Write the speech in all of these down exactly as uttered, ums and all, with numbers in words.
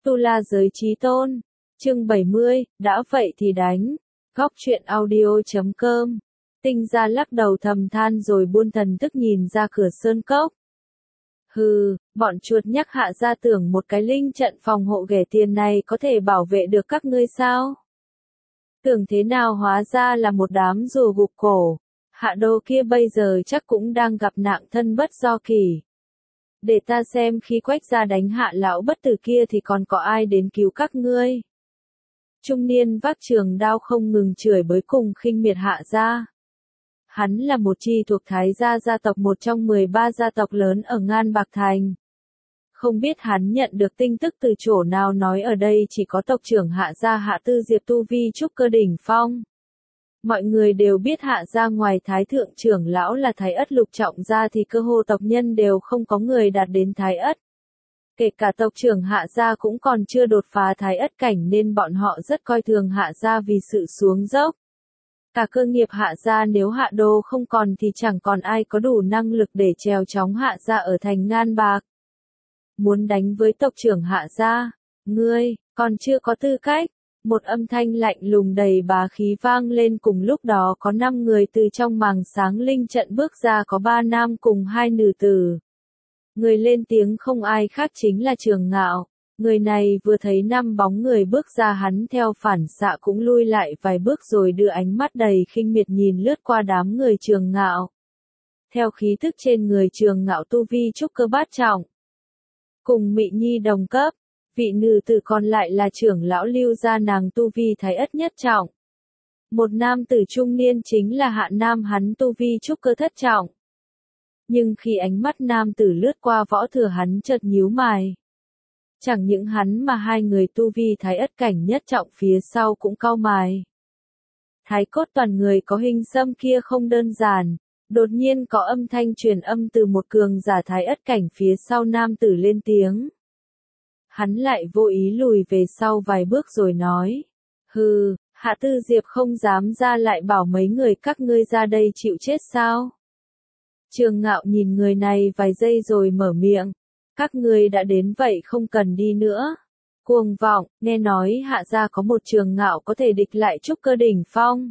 Tu La Giới Chí Tôn, chương bảy mươi, đã vậy thì đánh. Góc truyện audio chấm com. Tinh Gia lắc đầu thầm than rồi buôn thần tức nhìn ra cửa sơn cốc. Hừ, bọn chuột nhắc Hạ gia tưởng một cái linh trận phòng hộ ghẻ tiền này có thể bảo vệ được các ngươi sao? Tưởng thế nào hóa ra là một đám rùa gục cổ. Hạ đô kia bây giờ chắc cũng đang gặp nạn thân bất do kỳ. Để ta xem khi Quách gia đánh Hạ lão bất tử kia thì còn có ai đến cứu các ngươi. Trung niên vác trường đao không ngừng chửi bới cùng khinh miệt Hạ gia. Hắn là một chi thuộc Thái gia gia tộc, một trong mười ba gia tộc lớn ở Ngan Bạc Thành. Không biết hắn nhận được tin tức từ chỗ nào nói ở đây chỉ có tộc trưởng Hạ gia Hạ Tư Diệp tu vi trúc cơ đỉnh phong. Mọi người đều biết Hạ gia ngoài Thái thượng trưởng lão là Thái Ất lục trọng gia thì cơ hồ tộc nhân đều không có người đạt đến Thái Ất. Kể cả tộc trưởng Hạ gia cũng còn chưa đột phá Thái Ất cảnh nên bọn họ rất coi thường Hạ gia vì sự xuống dốc. Cả cơ nghiệp Hạ gia nếu Hạ đô không còn thì chẳng còn ai có đủ năng lực để trèo chóng Hạ gia ở thành Ngan Bạc. Muốn đánh với tộc trưởng Hạ gia, ngươi, còn chưa có tư cách. Một âm thanh lạnh lùng đầy bá khí vang lên, cùng lúc đó có năm người từ trong màng sáng linh trận bước ra, có ba nam cùng hai nữ tử. Người lên tiếng không ai khác chính là Trường Ngạo. Người này vừa thấy năm bóng người bước ra hắn theo phản xạ cũng lui lại vài bước rồi đưa ánh mắt đầy khinh miệt nhìn lướt qua đám người Trường Ngạo. Theo khí thức trên người Trường Ngạo tu vi trúc cơ bát trọng. Cùng Mị Nhi đồng cấp. Vị nữ tử còn lại là trưởng lão Lưu gia, nàng tu vi Thái Ất nhất trọng. Một nam tử trung niên chính là Hạ Nam, hắn tu vi trúc cơ thất trọng. Nhưng khi ánh mắt nam tử lướt qua Võ Thừa hắn chợt nhíu mày. Chẳng những hắn mà hai người tu vi Thái Ất cảnh nhất trọng phía sau cũng cau mày. Thái cốt toàn người có hình xăm kia không đơn giản. Đột nhiên có âm thanh truyền âm từ một cường giả Thái Ất cảnh phía sau nam tử lên tiếng. Hắn lại vô ý lùi về sau vài bước rồi nói. Hừ, Hạ Tư Diệp không dám ra lại bảo mấy người các ngươi ra đây chịu chết sao? Trường Ngạo nhìn người này vài giây rồi mở miệng. Các ngươi đã đến vậy không cần đi nữa. Cuồng vọng, nghe nói Hạ gia có một Trường Ngạo có thể địch lại trúc cơ đỉnh phong.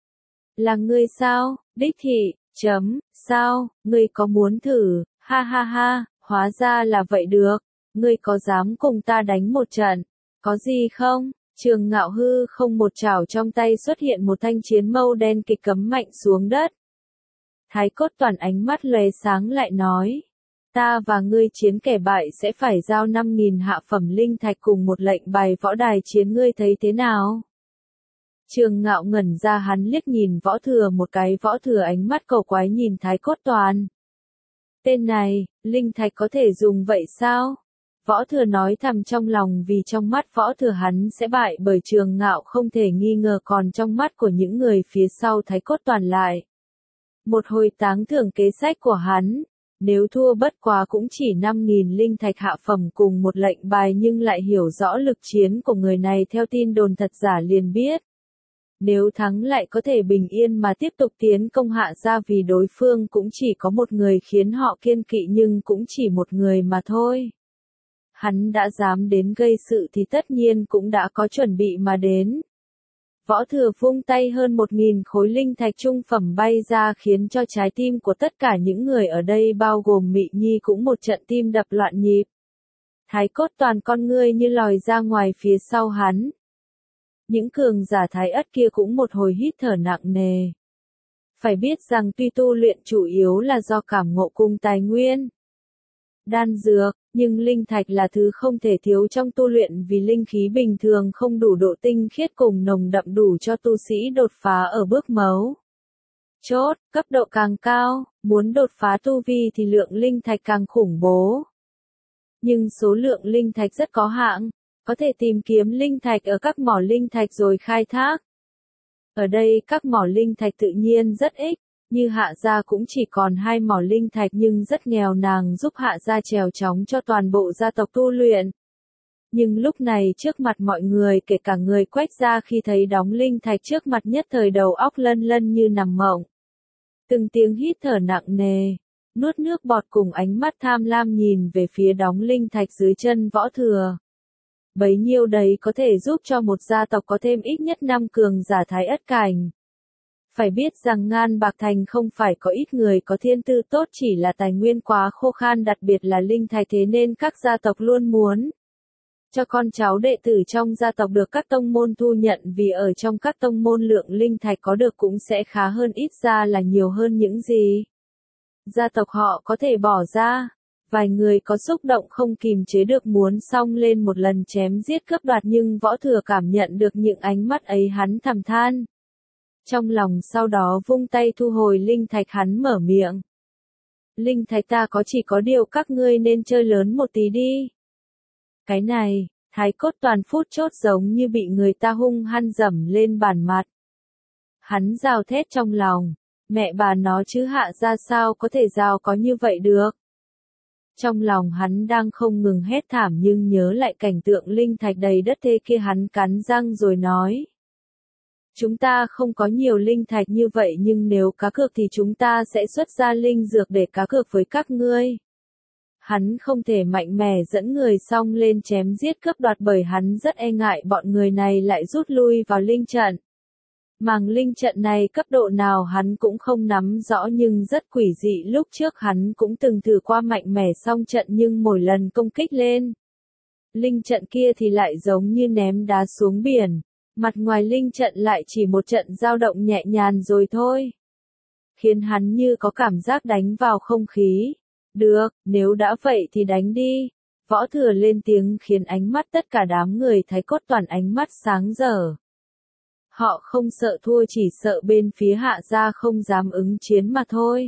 Là ngươi sao? Đích thị, chấm, sao, ngươi có muốn thử, ha ha ha, hóa ra là vậy được. Ngươi có dám cùng ta đánh một trận? Có gì không? Trường Ngạo hư không một chảo trong tay xuất hiện một thanh chiến mâu đen kịch cấm mạnh xuống đất. Thái cốt toàn ánh mắt lóe sáng lại nói. Ta và ngươi chiến, kẻ bại sẽ phải giao năm nghìn hạ phẩm linh thạch cùng một lệnh bài võ đài chiến, ngươi thấy thế nào? Trường Ngạo ngẩn ra, hắn liếc nhìn Võ Thừa một cái, Võ Thừa ánh mắt cầu quái nhìn Thái cốt toàn. Tên này, linh thạch có thể dùng vậy sao? Võ Thừa nói thầm trong lòng, vì trong mắt Võ Thừa hắn sẽ bại bởi Trường Ngạo không thể nghi ngờ, còn trong mắt của những người phía sau Thái cốt toàn lại. Một hồi táng thưởng kế sách của hắn, nếu thua bất quá cũng chỉ năm nghìn linh thạch hạ phẩm cùng một lệnh bài, nhưng lại hiểu rõ lực chiến của người này theo tin đồn thật giả liền biết. Nếu thắng lại có thể bình yên mà tiếp tục tiến công Hạ gia, vì đối phương cũng chỉ có một người khiến họ kiêng kỵ, nhưng cũng chỉ một người mà thôi. Hắn đã dám đến gây sự thì tất nhiên cũng đã có chuẩn bị mà đến. Võ Thừa vung tay, hơn một nghìn khối linh thạch trung phẩm bay ra khiến cho trái tim của tất cả những người ở đây bao gồm Mị Nhi cũng một trận tim đập loạn nhịp. Thái cốt toàn con ngươi như lòi ra ngoài phía sau hắn. Những cường giả Thái Ất kia cũng một hồi hít thở nặng nề. Phải biết rằng tuy tu luyện chủ yếu là do cảm ngộ cùng tài nguyên, đan dược, nhưng linh thạch là thứ không thể thiếu trong tu luyện, vì linh khí bình thường không đủ độ tinh khiết cùng nồng đậm đủ cho tu sĩ đột phá ở bước mấu chốt, cấp độ càng cao, muốn đột phá tu vi thì lượng linh thạch càng khủng bố. Nhưng số lượng linh thạch rất có hạn, có thể tìm kiếm linh thạch ở các mỏ linh thạch rồi khai thác. Ở đây các mỏ linh thạch tự nhiên rất ít. Như Hạ gia cũng chỉ còn hai mỏ linh thạch nhưng rất nghèo nàn, giúp Hạ gia trèo chóng cho toàn bộ gia tộc tu luyện. Nhưng lúc này trước mặt mọi người, kể cả người Quách gia, khi thấy đống linh thạch trước mặt nhất thời đầu óc lân lân như nằm mộng. Từng tiếng hít thở nặng nề, nuốt nước bọt cùng ánh mắt tham lam nhìn về phía đống linh thạch dưới chân Võ Thừa. Bấy nhiêu đấy có thể giúp cho một gia tộc có thêm ít nhất năm cường giả thái ất cảnh. Phải biết rằng Ngan Bạc Thành không phải có ít người có thiên tư tốt, chỉ là tài nguyên quá khô khan, đặc biệt là linh thạch, thế nên các gia tộc luôn muốn cho con cháu đệ tử trong gia tộc được các tông môn thu nhận, vì ở trong các tông môn lượng linh thạch có được cũng sẽ khá hơn, ít ra là nhiều hơn những gì gia tộc họ có thể bỏ ra. Vài người có xúc động không kìm chế được muốn xông lên một lần chém giết cướp đoạt, nhưng Võ Thừa cảm nhận được những ánh mắt ấy, hắn thầm than trong lòng, sau đó vung tay thu hồi linh thạch, hắn mở miệng. Linh thạch ta có, chỉ có điều các ngươi nên chơi lớn một tí đi. Cái này, Thái Cốt Toàn phút chốt giống như bị người ta hung hăng dẫm lên bàn mặt. Hắn gào thét trong lòng, mẹ bà nó chứ, Hạ ra sao có thể giàu có như vậy được. Trong lòng hắn đang không ngừng hét thảm, nhưng nhớ lại cảnh tượng linh thạch đầy đất thế kia, hắn cắn răng rồi nói. Chúng ta không có nhiều linh thạch như vậy, nhưng nếu cá cược thì chúng ta sẽ xuất ra linh dược để cá cược với các ngươi. Hắn không thể mạnh mẽ dẫn người xong lên chém giết cướp đoạt, bởi hắn rất e ngại bọn người này lại rút lui vào linh trận. Màng linh trận này cấp độ nào hắn cũng không nắm rõ, nhưng rất quỷ dị, lúc trước hắn cũng từng thử qua mạnh mẽ xong trận, nhưng mỗi lần công kích lên linh trận kia thì lại giống như ném đá xuống biển. Mặt ngoài linh trận lại chỉ một trận dao động nhẹ nhàng rồi thôi. Khiến hắn như có cảm giác đánh vào không khí. Được, nếu đã vậy thì đánh đi. Võ Thừa lên tiếng khiến ánh mắt tất cả đám người Thái Cốt Toàn ánh mắt sáng rỡ. Họ không sợ thua, chỉ sợ bên phía Hạ gia không dám ứng chiến mà thôi.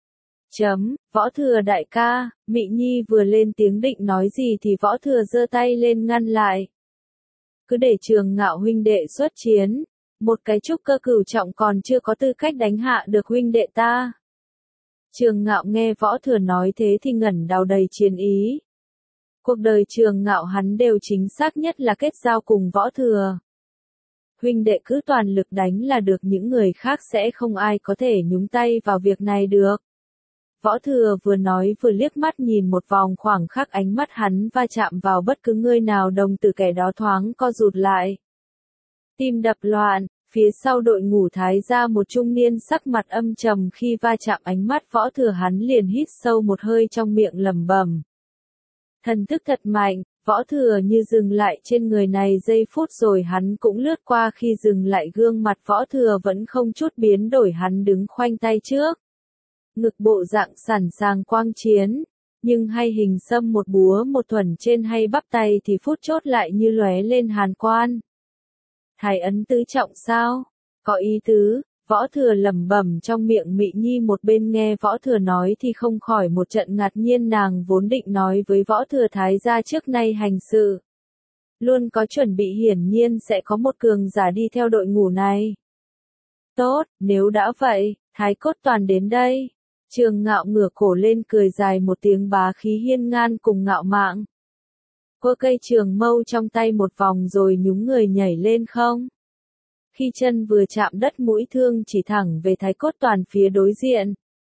Chấm, Võ Thừa đại ca, Mị Nhi vừa lên tiếng định nói gì thì Võ Thừa giơ tay lên ngăn lại. Cứ để Trường Ngạo huynh đệ xuất chiến, một cái trúc cơ cửu trọng còn chưa có tư cách đánh hạ được huynh đệ ta. Trường Ngạo nghe Võ Thừa nói thế thì ngẩng đầu đầy chiến ý. Cuộc đời Trường Ngạo hắn đều chính xác nhất là kết giao cùng Võ Thừa. Huynh đệ cứ toàn lực đánh là được, những người khác sẽ không ai có thể nhúng tay vào việc này được. Võ Thừa vừa nói vừa liếc mắt nhìn một vòng, khoảng khắc ánh mắt hắn va chạm vào bất cứ người nào, đồng tử kẻ đó thoáng co rụt lại. Tim đập loạn, phía sau đội ngũ Thái gia một trung niên sắc mặt âm trầm, khi va chạm ánh mắt Võ Thừa hắn liền hít sâu một hơi, trong miệng lẩm bẩm. Thần thức thật mạnh, Võ Thừa như dừng lại trên người này giây phút rồi hắn cũng lướt qua, khi dừng lại gương mặt Võ Thừa vẫn không chút biến đổi, hắn đứng khoanh tay trước ngực, bộ dạng sẵn sàng quang chiến, nhưng hay hình xăm một búa một thuần trên hay bắp tay thì phút chốt lại như lóe lên hàn quan. Thái ấn tứ trọng sao? Có ý tứ, Võ Thừa lẩm bẩm trong miệng. Mị Nhi một bên nghe Võ Thừa nói thì không khỏi một trận ngạc nhiên, nàng vốn định nói với Võ Thừa Thái gia trước nay hành sự luôn có chuẩn bị, hiển nhiên sẽ có một cường giả đi theo đội ngũ này. Tốt, nếu đã vậy, Thái Cốt Toàn đến đây. Trường Ngạo ngửa cổ lên cười dài một tiếng, bá khí hiên ngang cùng ngạo mạn. Quơ cây trường mâu trong tay một vòng rồi nhúng người nhảy lên không. Khi chân vừa chạm đất, mũi thương chỉ thẳng về Thái Cốt Toàn phía đối diện.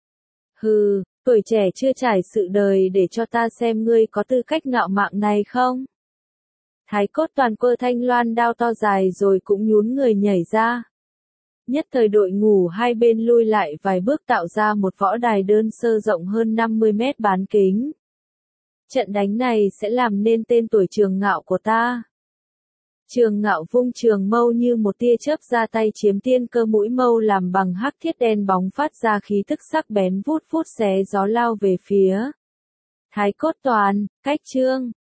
Hừ, tuổi trẻ chưa trải sự đời, để cho ta xem ngươi có tư cách ngạo mạn này không. Thái Cốt Toàn quơ thanh loan đao to dài rồi cũng nhún người nhảy ra. Nhất thời đội ngũ hai bên lui lại vài bước, tạo ra một võ đài đơn sơ rộng hơn năm mươi mét bán kính. Trận đánh này sẽ làm nên tên tuổi Trường Ngạo của ta. Trường Ngạo vung trường mâu như một tia chớp ra tay chiếm tiên cơ, mũi mâu làm bằng hắc thiết đen bóng phát ra khí tức sắc bén, vút vút xé gió lao về phía Thái Cốt Toàn. Cách chương